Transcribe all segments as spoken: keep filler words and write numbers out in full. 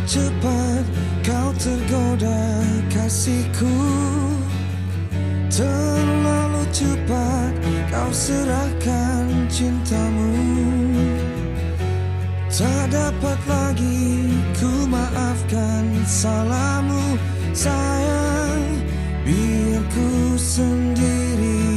cepat kau tergoda kasihku, terlalu cepat kau serahkan cintamu. Tak dapat lagi ku maafkan salahmu sayang, biar ku sendiri.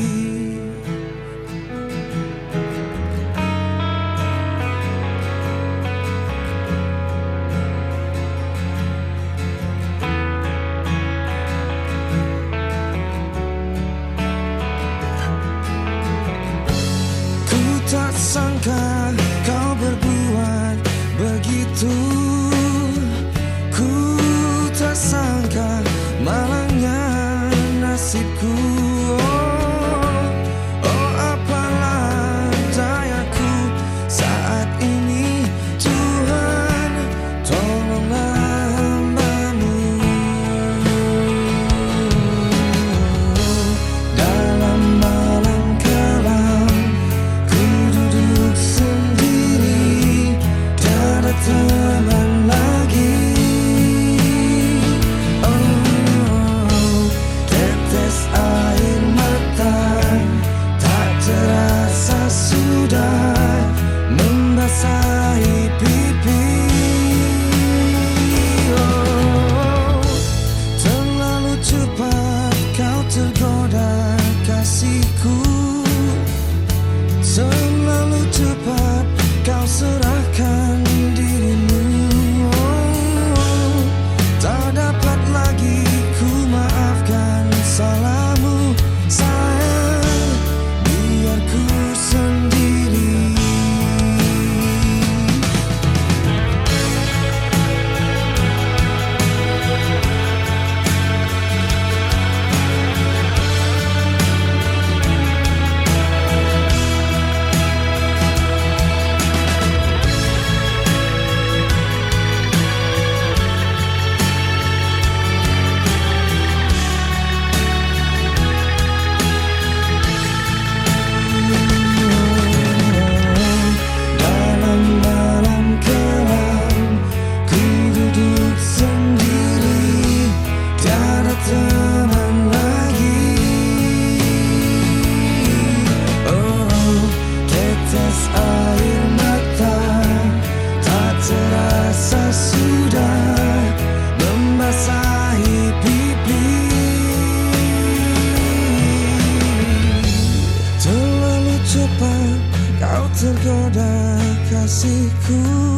Tak sangka kau berbuat begitu, ku tak sangka malangnya nasibku. Oh, oh apalah dayaku saat ini, Tuhan tolonglah hamba-Mu. Dalam malam kelam sendiri, tiada teman lagi. Oh, tetes air mata tak terasa sudah membasahi pipi. Oh, terlalu cepat kau tergoda kasihku, terlalu cepat kau serahkan dirimu. Oh, tak dapat lagi ku maafkan salahmu sayang, biar ku sendiri. Cepat kau tergoda kasihku,